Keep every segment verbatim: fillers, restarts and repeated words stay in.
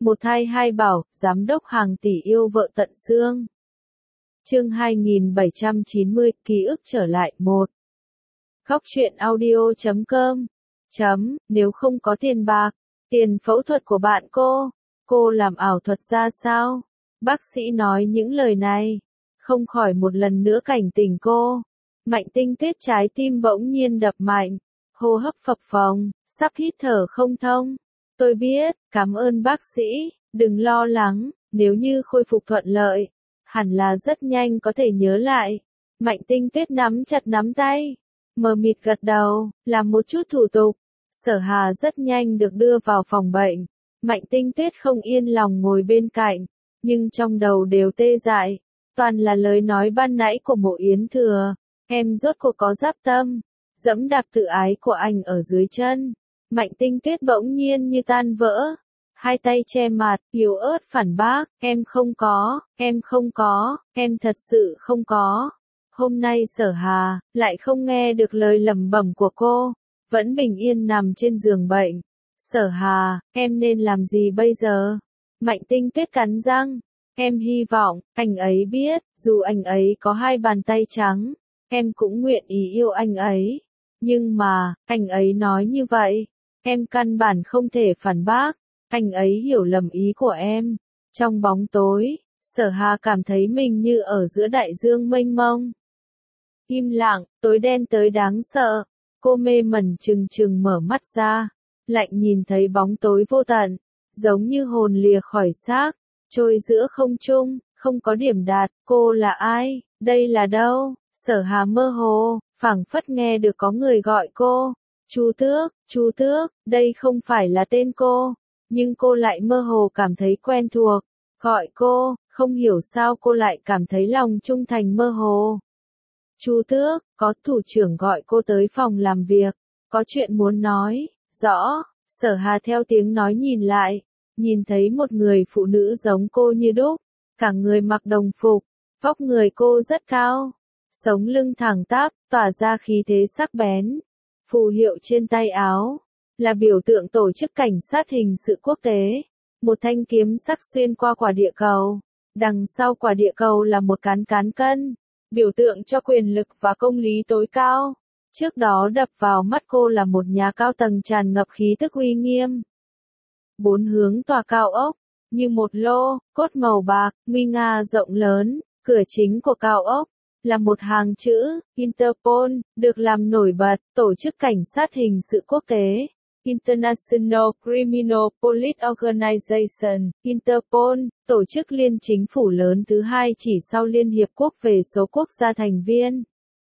Một thai hai bảo, giám đốc hàng tỷ yêu vợ tận xương. Chương hai nghìn bảy trăm chín mươi, ký ức trở lại một. Góc truyện audio chấm com. Chấm, nếu không có tiền bạc, tiền phẫu thuật của bạn cô, cô làm ảo thuật ra sao? Bác sĩ nói những lời này, không khỏi một lần nữa cảnh tỉnh cô. Mạnh Tinh Tuyết trái tim bỗng nhiên đập mạnh, hô hấp phập phồng, sắp hít thở không thông. Tôi biết, cảm ơn bác sĩ, đừng lo lắng, nếu như khôi phục thuận lợi, hẳn là rất nhanh có thể nhớ lại. Mạnh Tinh Tuyết nắm chặt nắm tay, mờ mịt gật đầu, làm một chút thủ tục. Sở Hà rất nhanh được đưa vào phòng bệnh. Mạnh Tinh Tuyết không yên lòng ngồi bên cạnh, nhưng trong đầu đều tê dại. Toàn là lời nói ban nãy của Mộ Yến Thừa, em rốt cuộc có giáp tâm, dẫm đạp tự ái của anh ở dưới chân. Mạnh Tinh Tuyết bỗng nhiên như tan vỡ, hai tay che mặt, yếu ớt phản bác, em không có, em không có, em thật sự không có. Hôm nay Sở Hà lại không nghe được lời lẩm bẩm của cô, vẫn bình yên nằm trên giường bệnh. Sở Hà, em nên làm gì bây giờ? Mạnh Tinh Tuyết cắn răng, em hy vọng anh ấy biết, dù anh ấy có hai bàn tay trắng, em cũng nguyện ý yêu anh ấy. Nhưng mà, anh ấy nói như vậy, em căn bản không thể phản bác, anh ấy hiểu lầm ý của em. Trong bóng tối, Sở Hà cảm thấy mình như ở giữa đại dương mênh mông. Im lặng, tối đen tới đáng sợ, cô mê mẩn trừng trừng mở mắt ra, lạnh nhìn thấy bóng tối vô tận, giống như hồn lìa khỏi xác, trôi giữa không trung, không có điểm đạt. Cô là ai? Đây là đâu? Sở Hà mơ hồ, phảng phất nghe được có người gọi cô. Chu Tước, Chu Tước, đây không phải là tên cô, nhưng cô lại mơ hồ cảm thấy quen thuộc. Gọi cô, không hiểu sao cô lại cảm thấy lòng trung thành mơ hồ. Chu Tước, có thủ trưởng gọi cô tới phòng làm việc, có chuyện muốn nói. Rõ. Sở Hà theo tiếng nói nhìn lại, nhìn thấy một người phụ nữ giống cô như đúc, cả người mặc đồng phục, vóc người cô rất cao, sống lưng thẳng tắp, tỏa ra khí thế sắc bén. Phù hiệu trên tay áo là biểu tượng tổ chức cảnh sát hình sự quốc tế, một thanh kiếm sắc xuyên qua quả địa cầu, đằng sau quả địa cầu là một cán cán cân, biểu tượng cho quyền lực và công lý tối cao. Trước đó đập vào mắt cô là một nhà cao tầng tràn ngập khí tức uy nghiêm. Bốn hướng tòa cao ốc, như một lô cốt màu bạc, nguy nga rộng lớn, cửa chính của cao ốc là một hàng chữ Interpol, được làm nổi bật, tổ chức cảnh sát hình sự quốc tế. International Criminal Police Organization, Interpol, tổ chức liên chính phủ lớn thứ hai chỉ sau Liên Hiệp Quốc về số quốc gia thành viên.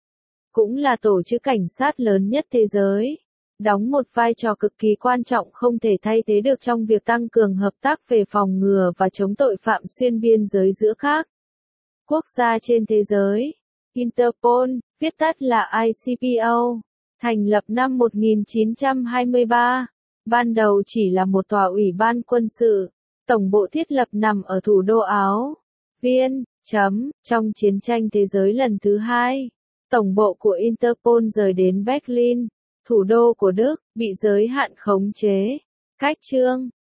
Cũng là tổ chức cảnh sát lớn nhất thế giới, đóng một vai trò cực kỳ quan trọng không thể thay thế được trong việc tăng cường hợp tác về phòng ngừa và chống tội phạm xuyên biên giới giữa các quốc gia trên thế giới. Interpol, viết tắt là I C P O, thành lập năm một nghìn chín trăm hai mươi ba, ban đầu chỉ là một tòa ủy ban quân sự, tổng bộ thiết lập nằm ở thủ đô Áo Viên. Chấm, trong chiến tranh thế giới lần thứ hai, tổng bộ của Interpol rời đến Berlin, thủ đô của Đức, bị giới hạn khống chế. Cách chương